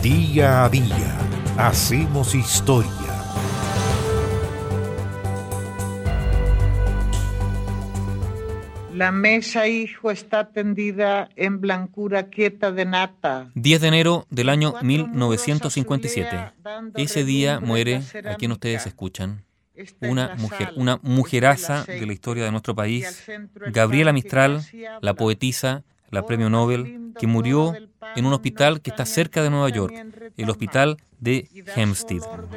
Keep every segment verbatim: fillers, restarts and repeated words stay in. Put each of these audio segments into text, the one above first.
Día a día hacemos historia. La mesa, hijo, está tendida en blancura quieta de nata. diez de enero del año mil novecientos cincuenta y siete. Ese día muere, a quien ustedes escuchan, una mujer, una mujeraza de la historia de nuestro país, Gabriela Mistral, la poetisa, la premio Nobel, que murió en un hospital que está cerca de Nueva York, el hospital de Hempstead.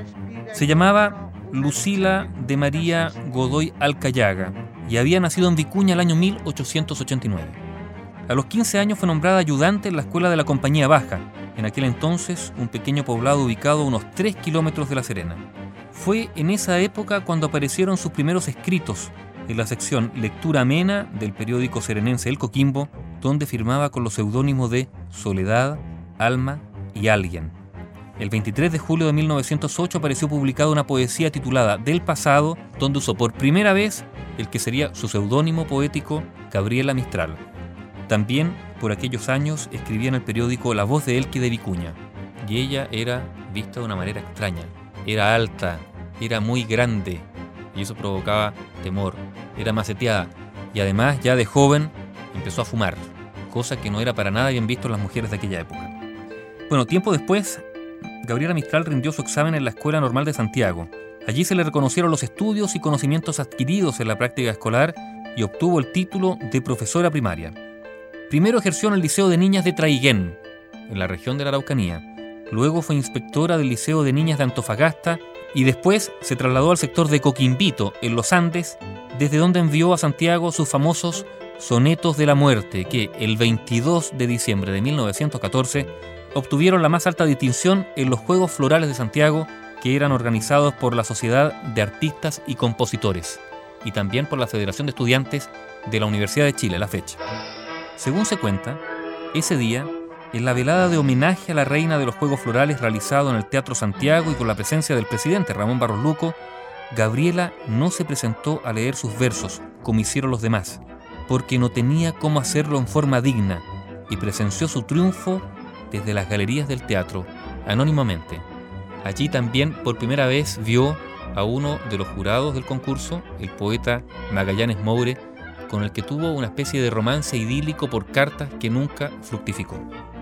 Se llamaba Lucila de María Godoy Alcayaga y había nacido en Vicuña el año mil ochocientos ochenta y nueve. A los quince años fue nombrada ayudante en la escuela de la Compañía Baja, en aquel entonces un pequeño poblado ubicado a unos tres kilómetros de La Serena. Fue en esa época cuando aparecieron sus primeros escritos en la sección Lectura Amena del periódico serenense El Coquimbo, donde firmaba con los seudónimos de Soledad, Alma y Alguien. El veintitrés de julio de mil novecientos ocho apareció publicada una poesía titulada Del pasado, donde usó por primera vez el que sería su seudónimo poético, Gabriela Mistral. También, por aquellos años, escribía en el periódico La Voz de Elqui de Vicuña, y ella era vista de una manera extraña. Era alta, era muy grande, y eso provocaba temor. Era maceteada, y además, ya de joven, empezó a fumar, cosa que no era para nada bien visto en las mujeres de aquella época. Bueno, tiempo después, Gabriela Mistral rindió su examen en la Escuela Normal de Santiago. Allí se le reconocieron los estudios y conocimientos adquiridos en la práctica escolar y obtuvo el título de profesora primaria. Primero ejerció en el Liceo de Niñas de Traiguén, en la región de la Araucanía. Luego fue inspectora del Liceo de Niñas de Antofagasta y después se trasladó al sector de Coquimbito, en los Andes, desde donde envió a Santiago sus famosos Sonetos de la Muerte, que el veintidós de diciembre de mil novecientos catorce obtuvieron la más alta distinción en los Juegos Florales de Santiago, que eran organizados por la Sociedad de Artistas y Compositores y también por la Federación de Estudiantes de la Universidad de Chile, la fecha. Según se cuenta, ese día, en la velada de homenaje a la reina de los Juegos Florales realizado en el Teatro Santiago y con la presencia del presidente Ramón Barros Luco, Gabriela no se presentó a leer sus versos, como hicieron los demás, porque no tenía cómo hacerlo en forma digna, y presenció su triunfo desde las galerías del teatro, anónimamente. Allí también por primera vez vio a uno de los jurados del concurso, el poeta Magallanes Moure, con el que tuvo una especie de romance idílico por cartas que nunca fructificó.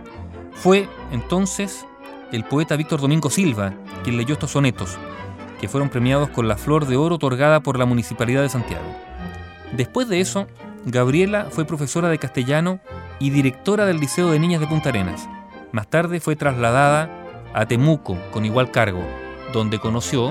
Fue entonces el poeta Víctor Domingo Silva quien leyó estos sonetos, que fueron premiados con la Flor de Oro otorgada por la Municipalidad de Santiago. Después de eso, Gabriela fue profesora de castellano y directora del Liceo de Niñas de Punta Arenas. Más tarde fue trasladada a Temuco con igual cargo, donde conoció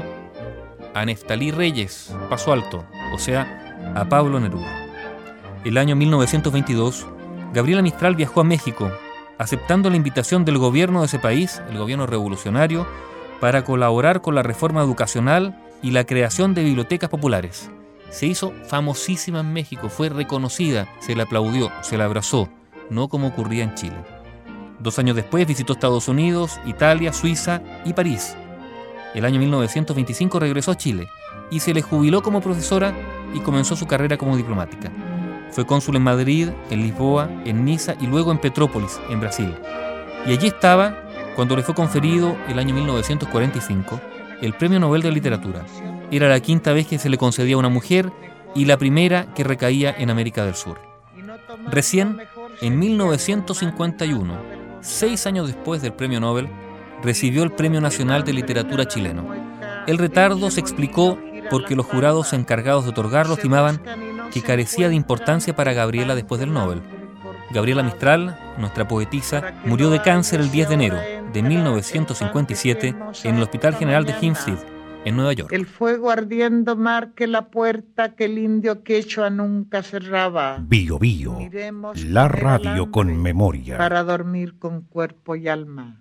a Neftalí Reyes, Paso Alto, o sea, a Pablo Neruda. El año mil novecientos veintidós, Gabriela Mistral viajó a México, aceptando la invitación del gobierno de ese país, el gobierno revolucionario, para colaborar con la reforma educacional y la creación de bibliotecas populares. Se hizo famosísima en México, fue reconocida, se la aplaudió, se la abrazó, no como ocurría en Chile. Dos años después visitó Estados Unidos, Italia, Suiza y París. El año mil novecientos veinticinco regresó a Chile y se le jubiló como profesora y comenzó su carrera como diplomática. Fue cónsul en Madrid, en Lisboa, en Niza y luego en Petrópolis, en Brasil. Y allí estaba cuando le fue conferido el año mil novecientos cuarenta y cinco el Premio Nobel de Literatura. Era la quinta vez que se le concedía a una mujer y la primera que recaía en América del Sur. Recién, en mil novecientos cincuenta y uno, seis años después del Premio Nobel, recibió el Premio Nacional de Literatura chileno. El retardo se explicó porque los jurados encargados de otorgarlo estimaban que carecía de importancia para Gabriela después del Nobel. Gabriela Mistral, nuestra poetisa, murió de cáncer el diez de enero de mil novecientos cincuenta y siete en el Hospital General de Hempstead, en Nueva York. El fuego ardiendo marque la puerta que el indio quechua nunca cerraba. Bio Bio, la radio con memoria. Para dormir con cuerpo y alma.